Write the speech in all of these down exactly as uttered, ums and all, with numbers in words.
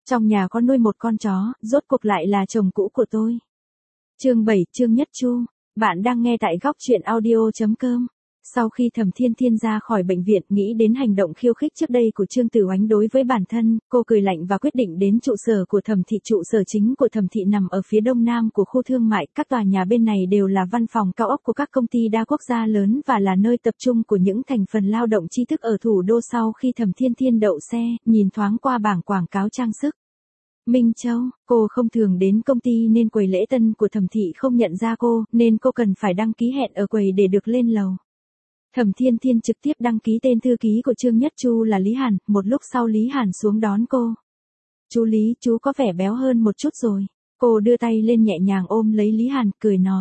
Trong nhà có nuôi một con chó, rốt cuộc lại là chồng cũ của tôi. Chương bảy, Trương Nhất Chu. Bạn đang nghe tại góc truyện audio chấm com. Sau khi Thẩm Thiên Thiên ra khỏi bệnh viện, nghĩ đến hành động khiêu khích trước đây của Trương Tử Oánh đối với bản thân, cô cười lạnh và quyết định đến trụ sở của Thẩm thị. Trụ sở chính của Thẩm thị nằm ở phía đông nam của khu thương mại, các tòa nhà bên này đều là văn phòng cao ốc của các công ty đa quốc gia lớn và là nơi tập trung của những thành phần lao động tri thức ở thủ đô. Sau khi Thẩm Thiên Thiên đậu xe, nhìn thoáng qua bảng quảng cáo trang sức Minh Châu, cô không thường đến công ty nên quầy lễ tân của Thẩm thị không nhận ra cô, nên cô cần phải đăng ký hẹn ở quầy để được lên lầu. Thẩm Thiên Thiên trực tiếp đăng ký tên thư ký của Trương Nhất Chu là Lý Hàn, một lúc sau Lý Hàn xuống đón cô. Chú Lý, chú có vẻ béo hơn một chút rồi. Cô đưa tay lên nhẹ nhàng ôm lấy Lý Hàn, cười nói.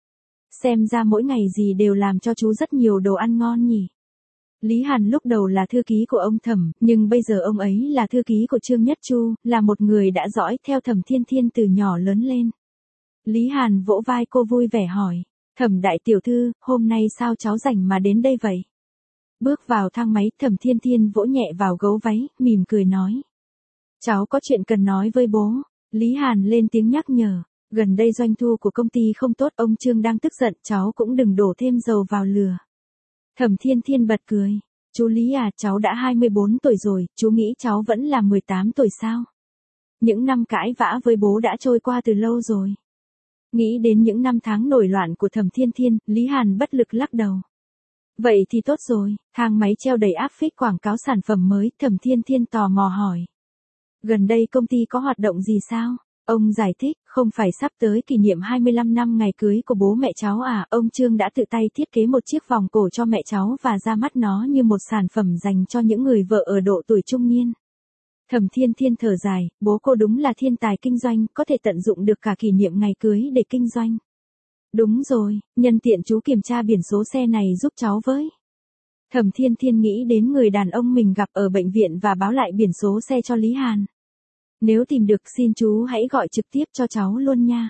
Xem ra mỗi ngày gì đều làm cho chú rất nhiều đồ ăn ngon nhỉ. Lý Hàn lúc đầu là thư ký của ông Thẩm, nhưng bây giờ ông ấy là thư ký của Trương Nhất Chu, là một người đã dõi theo Thẩm Thiên Thiên từ nhỏ lớn lên. Lý Hàn vỗ vai cô vui vẻ hỏi. Thẩm đại tiểu thư, hôm nay sao cháu rảnh mà đến đây vậy? Bước vào thang máy, Thẩm Thiên Thiên vỗ nhẹ vào gấu váy, mỉm cười nói. Cháu có chuyện cần nói với bố. Lý Hàn lên tiếng nhắc nhở. Gần đây doanh thu của công ty không tốt, ông Trương đang tức giận, cháu cũng đừng đổ thêm dầu vào lửa. Thẩm Thiên Thiên bật cười. Chú Lý à, cháu đã hai mươi bốn tuổi rồi, chú nghĩ cháu vẫn là mười tám tuổi sao? Những năm cãi vã với bố đã trôi qua từ lâu rồi. Nghĩ đến những năm tháng nổi loạn của Thẩm Thiên Thiên, Lý Hàn bất lực lắc đầu. Vậy thì tốt rồi, thang máy treo đầy áp phích quảng cáo sản phẩm mới, Thẩm Thiên Thiên tò mò hỏi. Gần đây công ty có hoạt động gì sao? Ông giải thích, không phải sắp tới kỷ niệm hai mươi lăm năm ngày cưới của bố mẹ cháu à, ông Trương đã tự tay thiết kế một chiếc vòng cổ cho mẹ cháu và ra mắt nó như một sản phẩm dành cho những người vợ ở độ tuổi trung niên. Thẩm Thiên Thiên thở dài, bố cô đúng là thiên tài kinh doanh, có thể tận dụng được cả kỷ niệm ngày cưới để kinh doanh. Đúng rồi, nhân tiện chú kiểm tra biển số xe này giúp cháu với. Thẩm Thiên Thiên nghĩ đến người đàn ông mình gặp ở bệnh viện và báo lại biển số xe cho Lý Hàn. Nếu tìm được xin chú hãy gọi trực tiếp cho cháu luôn nha.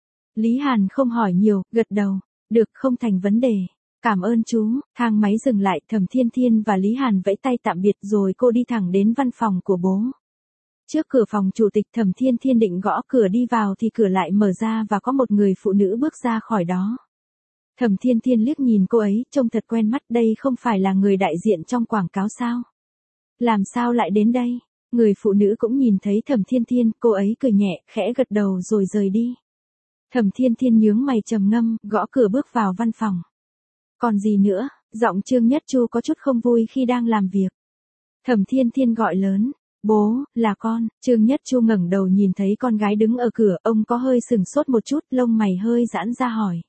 Lý Hàn không hỏi nhiều, gật đầu. Được, không thành vấn đề. Cảm ơn chú. Thang máy dừng lại, Thẩm Thiên Thiên và Lý Hàn vẫy tay tạm biệt rồi cô đi thẳng đến văn phòng của bố. Trước cửa phòng chủ tịch, Thẩm Thiên Thiên định gõ cửa đi vào thì cửa lại mở ra và có một người phụ nữ bước ra khỏi đó. Thẩm Thiên Thiên liếc nhìn cô ấy, trông thật quen mắt, đây không phải là người đại diện trong quảng cáo sao? Làm sao lại đến đây? Người phụ nữ cũng nhìn thấy Thẩm Thiên Thiên, cô ấy cười nhẹ, khẽ gật đầu rồi rời đi. Thẩm Thiên Thiên nhướng mày trầm ngâm, gõ cửa bước vào văn phòng. Còn gì nữa? Giọng Trương Nhất Chu có chút không vui khi đang làm việc. Thẩm Thiên Thiên gọi lớn. Bố, là con. Trương Nhất Chu ngẩng đầu nhìn thấy con gái đứng ở cửa, ông có hơi sừng sốt một chút, lông mày hơi giãn ra hỏi.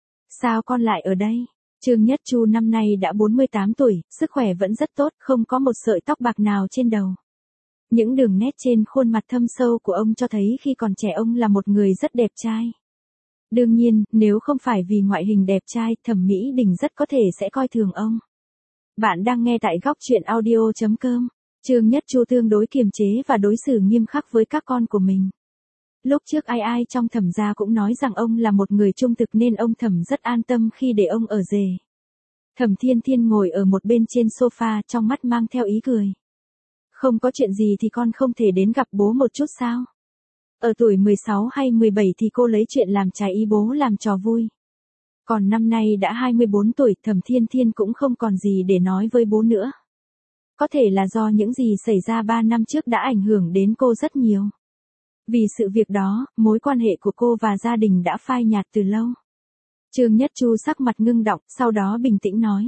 Sao con lại ở đây? Trương Nhất Chu năm nay đã bốn mươi tám tuổi, sức khỏe vẫn rất tốt, không có một sợi tóc bạc nào trên đầu. Những đường nét trên khuôn mặt thâm sâu của ông cho thấy khi còn trẻ ông là một người rất đẹp trai. Đương nhiên, nếu không phải vì ngoại hình đẹp trai, Thẩm Mỹ Đình rất có thể sẽ coi thường ông. Bạn đang nghe tại góc truyện audio chấm com. Trương Nhất Chu tương đối kiềm chế và đối xử nghiêm khắc với các con của mình. Lúc trước ai ai trong Thẩm gia cũng nói rằng ông là một người trung thực nên ông Thẩm rất an tâm khi để ông ở rể. Thẩm Thiên Thiên ngồi ở một bên trên sofa, trong mắt mang theo ý cười. Không có chuyện gì thì con không thể đến gặp bố một chút sao? Ở tuổi mười sáu hay mười bảy thì cô lấy chuyện làm trái ý bố làm trò vui. Còn năm nay đã hai mươi bốn tuổi, Thẩm Thiên Thiên cũng không còn gì để nói với bố nữa. Có thể là do những gì xảy ra ba năm trước đã ảnh hưởng đến cô rất nhiều. Vì sự việc đó, mối quan hệ của cô và gia đình đã phai nhạt từ lâu. Trương Nhất Chu sắc mặt ngưng đọng, sau đó bình tĩnh nói.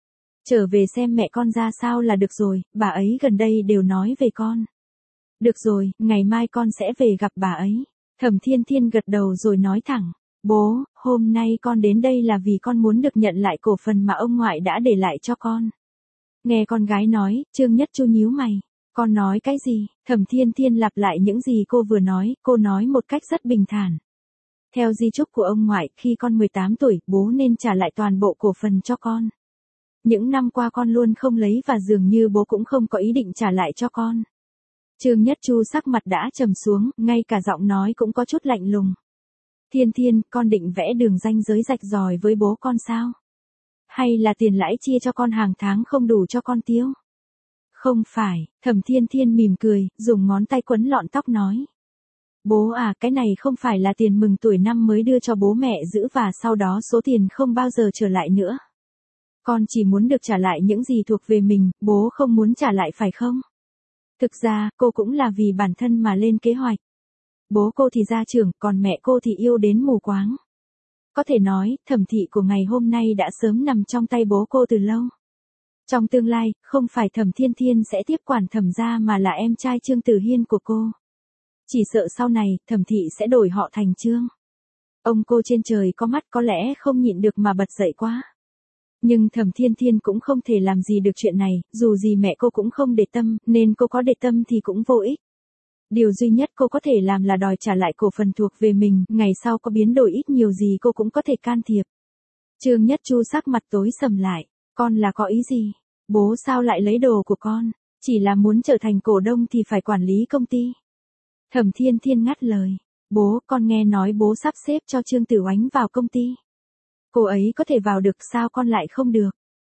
Trở về xem mẹ con ra sao là được rồi, bà ấy gần đây đều nói về con. Được rồi, ngày mai con sẽ về gặp bà ấy. Thẩm Thiên Thiên gật đầu rồi nói thẳng. Bố, hôm nay con đến đây là vì con muốn được nhận lại cổ phần mà ông ngoại đã để lại cho con. Nghe con gái nói, Trương Nhất Chu nhíu mày. Con nói cái gì? Thẩm Thiên Thiên lặp lại những gì cô vừa nói, cô nói một cách rất bình thản. Theo di chúc của ông ngoại, khi con mười tám tuổi, bố nên trả lại toàn bộ cổ phần cho con. Những năm qua con luôn không lấy và dường như bố cũng không có ý định trả lại cho con. Trương Nhất Chu sắc mặt đã trầm xuống, ngay cả giọng nói cũng có chút lạnh lùng. Thiên Thiên, con định vẽ đường ranh giới rạch ròi với bố con sao? Hay là tiền lãi chia cho con hàng tháng không đủ cho con tiêu? Không phải, Thẩm Thiên Thiên mỉm cười, dùng ngón tay quấn lọn tóc nói. Bố à, cái này không phải là tiền mừng tuổi năm mới đưa cho bố mẹ giữ và sau đó số tiền không bao giờ trở lại nữa. Con chỉ muốn được trả lại những gì thuộc về mình, bố không muốn trả lại phải không? Thực ra, cô cũng là vì bản thân mà lên kế hoạch. Bố cô thì gia trưởng, còn mẹ cô thì yêu đến mù quáng. Có thể nói, Thẩm thị của ngày hôm nay đã sớm nằm trong tay bố cô từ lâu. Trong tương lai, không phải Thẩm Thiên Thiên sẽ tiếp quản Thẩm gia mà là em trai Trương Tử Hiên của cô. Chỉ sợ sau này, Thẩm thị sẽ đổi họ thành Trương. Ông cô trên trời có mắt có lẽ không nhịn được mà bật dậy quá. Nhưng Thẩm Thiên Thiên cũng không thể làm gì được chuyện này, dù gì mẹ cô cũng không để tâm, nên cô có để tâm thì cũng vô ích. Điều duy nhất cô có thể làm là đòi trả lại cổ phần thuộc về mình, ngày sau có biến đổi ít nhiều gì cô cũng có thể can thiệp. Trương Nhất Chu sắc mặt tối sầm lại, con là có ý gì? Bố sao lại lấy đồ của con? Chỉ là muốn trở thành cổ đông thì phải quản lý công ty. Thẩm Thiên Thiên ngắt lời, bố, con nghe nói bố sắp xếp cho Trương Tử Oánh vào công ty. Cô ấy có thể vào được sao con lại không được?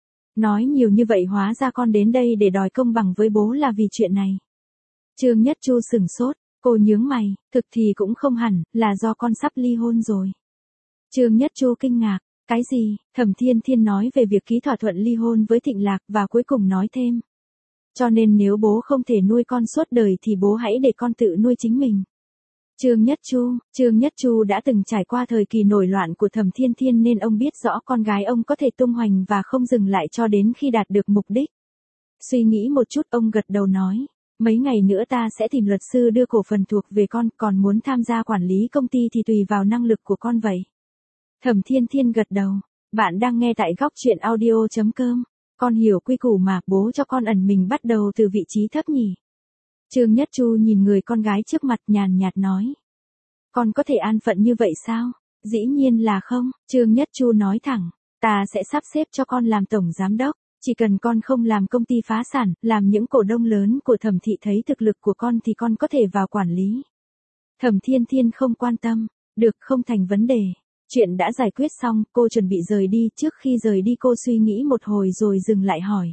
Nói nhiều như vậy hóa ra con đến đây để đòi công bằng với bố là vì chuyện này. Trương Nhất Chu sừng sốt, cô nhướng mày, thực thì cũng không hẳn, là do con sắp ly hôn rồi. Trương Nhất Chu kinh ngạc, cái gì? Thẩm Thiên Thiên nói về việc ký thỏa thuận ly hôn với Thịnh Lạc và cuối cùng nói thêm. Cho nên nếu bố không thể nuôi con suốt đời thì bố hãy để con tự nuôi chính mình. Trương Nhất Chu, Trương Nhất Chu đã từng trải qua thời kỳ nổi loạn của Thẩm Thiên Thiên nên ông biết rõ con gái ông có thể tung hoành và không dừng lại cho đến khi đạt được mục đích. Suy nghĩ một chút ông gật đầu nói, mấy ngày nữa ta sẽ tìm luật sư đưa cổ phần thuộc về con, còn muốn tham gia quản lý công ty thì tùy vào năng lực của con vậy. Thẩm Thiên Thiên gật đầu, bạn đang nghe tại góc truyện audio chấm com. Con hiểu quy củ mà, bố cho con ẩn mình bắt đầu từ vị trí thấp nhỉ. Trương Nhất Chu nhìn người con gái trước mặt nhàn nhạt nói. Con có thể an phận như vậy sao? Dĩ nhiên là không, Trương Nhất Chu nói thẳng, ta sẽ sắp xếp cho con làm tổng giám đốc, chỉ cần con không làm công ty phá sản, làm những cổ đông lớn của Thẩm thị thấy thực lực của con thì con có thể vào quản lý. Thẩm Thiên Thiên không quan tâm, được không thành vấn đề. Chuyện đã giải quyết xong, cô chuẩn bị rời đi, trước khi rời đi cô suy nghĩ một hồi rồi dừng lại hỏi.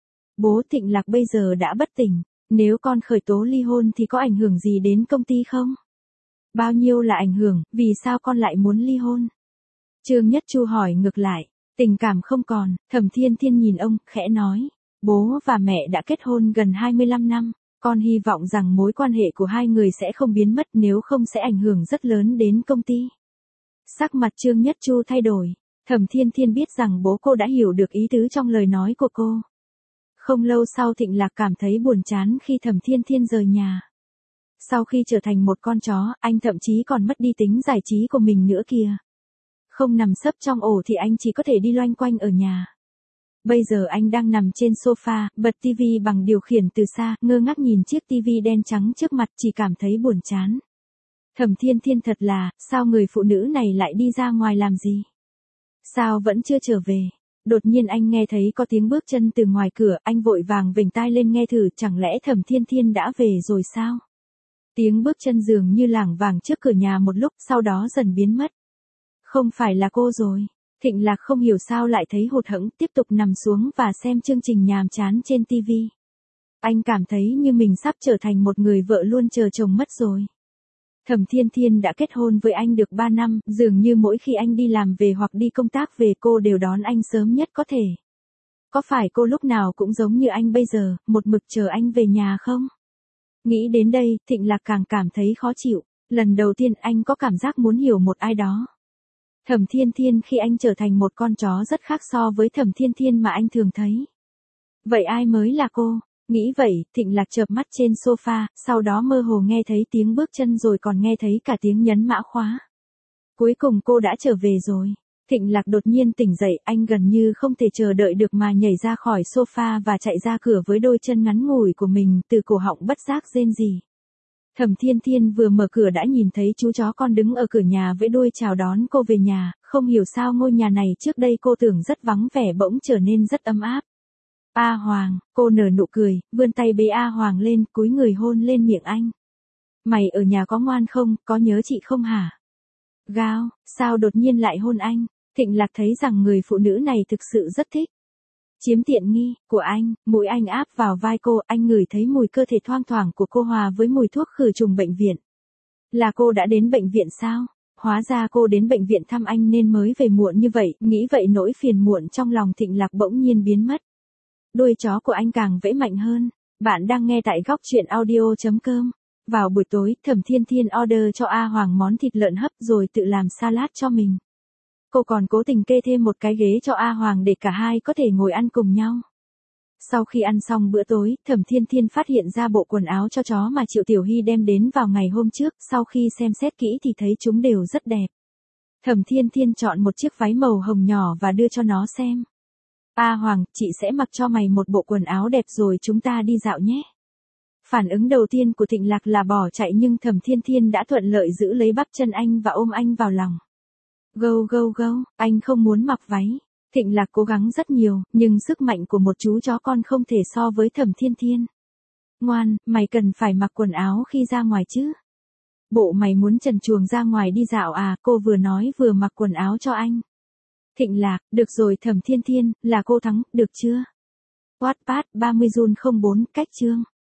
Bố Thịnh Lạc bây giờ đã bất tỉnh, nếu con khởi tố ly hôn thì có ảnh hưởng gì đến công ty không? Bao nhiêu là ảnh hưởng, vì sao con lại muốn ly hôn? Trương Nhất Chu hỏi ngược lại, tình cảm không còn, Thẩm Thiên Thiên nhìn ông, khẽ nói, bố và mẹ đã kết hôn gần hai mươi lăm năm, con hy vọng rằng mối quan hệ của hai người sẽ không biến mất nếu không sẽ ảnh hưởng rất lớn đến công ty. Sắc mặt Trương Nhất Chu thay đổi, Thẩm Thiên Thiên biết rằng bố cô đã hiểu được ý tứ trong lời nói của cô. Không lâu sau Thịnh Lạc cảm thấy buồn chán khi Thẩm Thiên Thiên rời nhà. Sau khi trở thành một con chó, anh thậm chí còn mất đi tính giải trí của mình nữa kìa. Không nằm sấp trong ổ thì anh chỉ có thể đi loanh quanh ở nhà. Bây giờ anh đang nằm trên sofa, bật tivi bằng điều khiển từ xa, ngơ ngác nhìn chiếc tivi đen trắng trước mặt chỉ cảm thấy buồn chán. Thẩm Thiên Thiên thật là, sao người phụ nữ này lại đi ra ngoài làm gì? Sao vẫn chưa trở về? Đột nhiên anh nghe thấy có tiếng bước chân từ ngoài cửa, anh vội vàng vểnh tai lên nghe thử, chẳng lẽ Thẩm Thiên Thiên đã về rồi sao? Tiếng bước chân dường như lảng vảng trước cửa nhà một lúc, sau đó dần biến mất. Không phải là cô rồi. Thịnh Lạc không hiểu sao lại thấy hụt hẫng, tiếp tục nằm xuống và xem chương trình nhàm chán trên tivi. Anh cảm thấy như mình sắp trở thành một người vợ luôn chờ chồng mất rồi. Thẩm Thiên Thiên đã kết hôn với anh được ba năm, dường như mỗi khi anh đi làm về hoặc đi công tác về cô đều đón anh sớm nhất có thể. Có phải cô lúc nào cũng giống như anh bây giờ, một mực chờ anh về nhà không? Nghĩ đến đây, Thịnh Lạc càng cảm thấy khó chịu. Lần đầu tiên anh có cảm giác muốn hiểu một ai đó. Thẩm Thiên Thiên khi anh trở thành một con chó rất khác so với Thẩm Thiên Thiên mà anh thường thấy. Vậy ai mới là cô? Nghĩ vậy, Thịnh Lạc chợp mắt trên sofa, sau đó mơ hồ nghe thấy tiếng bước chân rồi còn nghe thấy cả tiếng nhấn mã khóa. Cuối cùng cô đã trở về rồi. Thịnh Lạc đột nhiên tỉnh dậy, anh gần như không thể chờ đợi được mà nhảy ra khỏi sofa và chạy ra cửa với đôi chân ngắn ngủi của mình, từ cổ họng bất giác rên rỉ. Thẩm Thiên Thiên vừa mở cửa đã nhìn thấy chú chó con đứng ở cửa nhà với đuôi chào đón cô về nhà, không hiểu sao ngôi nhà này trước đây cô tưởng rất vắng vẻ bỗng trở nên rất ấm áp. A Hoàng, cô nở nụ cười, vươn tay bế A Hoàng lên, cúi người hôn lên miệng anh. Mày ở nhà có ngoan không, có nhớ chị không hả? Gao, sao đột nhiên lại hôn anh? Thịnh Lạc thấy rằng người phụ nữ này thực sự rất thích. Chiếm tiện nghi, của anh, mũi anh áp vào vai cô, anh ngửi thấy mùi cơ thể thoang thoảng của cô hòa với mùi thuốc khử trùng bệnh viện. Là cô đã đến bệnh viện sao? Hóa ra cô đến bệnh viện thăm anh nên mới về muộn như vậy, nghĩ vậy nỗi phiền muộn trong lòng Thịnh Lạc bỗng nhiên biến mất. Đuôi chó của anh càng vẫy mạnh hơn. Bạn đang nghe tại góc truyện audio.com. Vào buổi tối, Thẩm Thiên Thiên order cho A Hoàng món thịt lợn hấp rồi tự làm salad cho mình. Cô còn cố tình kê thêm một cái ghế cho A Hoàng để cả hai có thể ngồi ăn cùng nhau. Sau khi ăn xong bữa tối, Thẩm Thiên Thiên phát hiện ra bộ quần áo cho chó mà Triệu Tiểu Hy đem đến vào ngày hôm trước, sau khi xem xét kỹ thì thấy chúng đều rất đẹp. Thẩm Thiên Thiên chọn một chiếc váy màu hồng nhỏ và đưa cho nó xem. A Hoàng, chị sẽ mặc cho mày một bộ quần áo đẹp rồi chúng ta đi dạo nhé. Phản ứng đầu tiên của Thịnh Lạc là bỏ chạy nhưng Thẩm Thiên Thiên đã thuận lợi giữ lấy bắp chân anh và ôm anh vào lòng. Gâu gâu gâu, anh không muốn mặc váy. Thịnh Lạc cố gắng rất nhiều, nhưng sức mạnh của một chú chó con không thể so với Thẩm Thiên Thiên. Ngoan, mày cần phải mặc quần áo khi ra ngoài chứ. Bộ mày muốn trần truồng ra ngoài đi dạo à, cô vừa nói vừa mặc quần áo cho anh. Thịnh Lạc, được rồi Thẩm Thiên Thiên, là cô thắng, được chưa? Wattpad ba mươi Jun không bốn, cách chương.